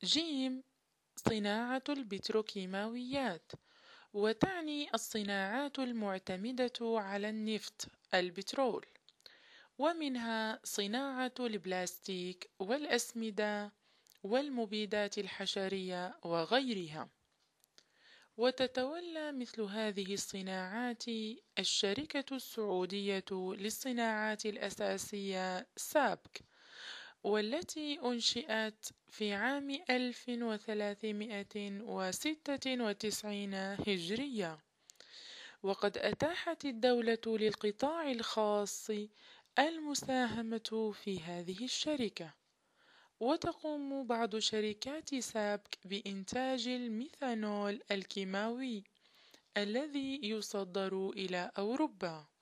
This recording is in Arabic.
جيم. صناعة البتروكيماويات، وتعني الصناعات المعتمدة على النفط البترول، ومنها صناعة البلاستيك والأسمدة والمبيدات الحشرية وغيرها. وتتولى مثل هذه الصناعات الشركة السعودية للصناعات الأساسية سابك، والتي أنشئت في عام 1396 هجرية. وقد أتاحت الدولة للقطاع الخاص المساهمة في هذه الشركة. وتقوم بعض شركات سابك بإنتاج الميثانول الكيماوي الذي يصدر إلى أوروبا.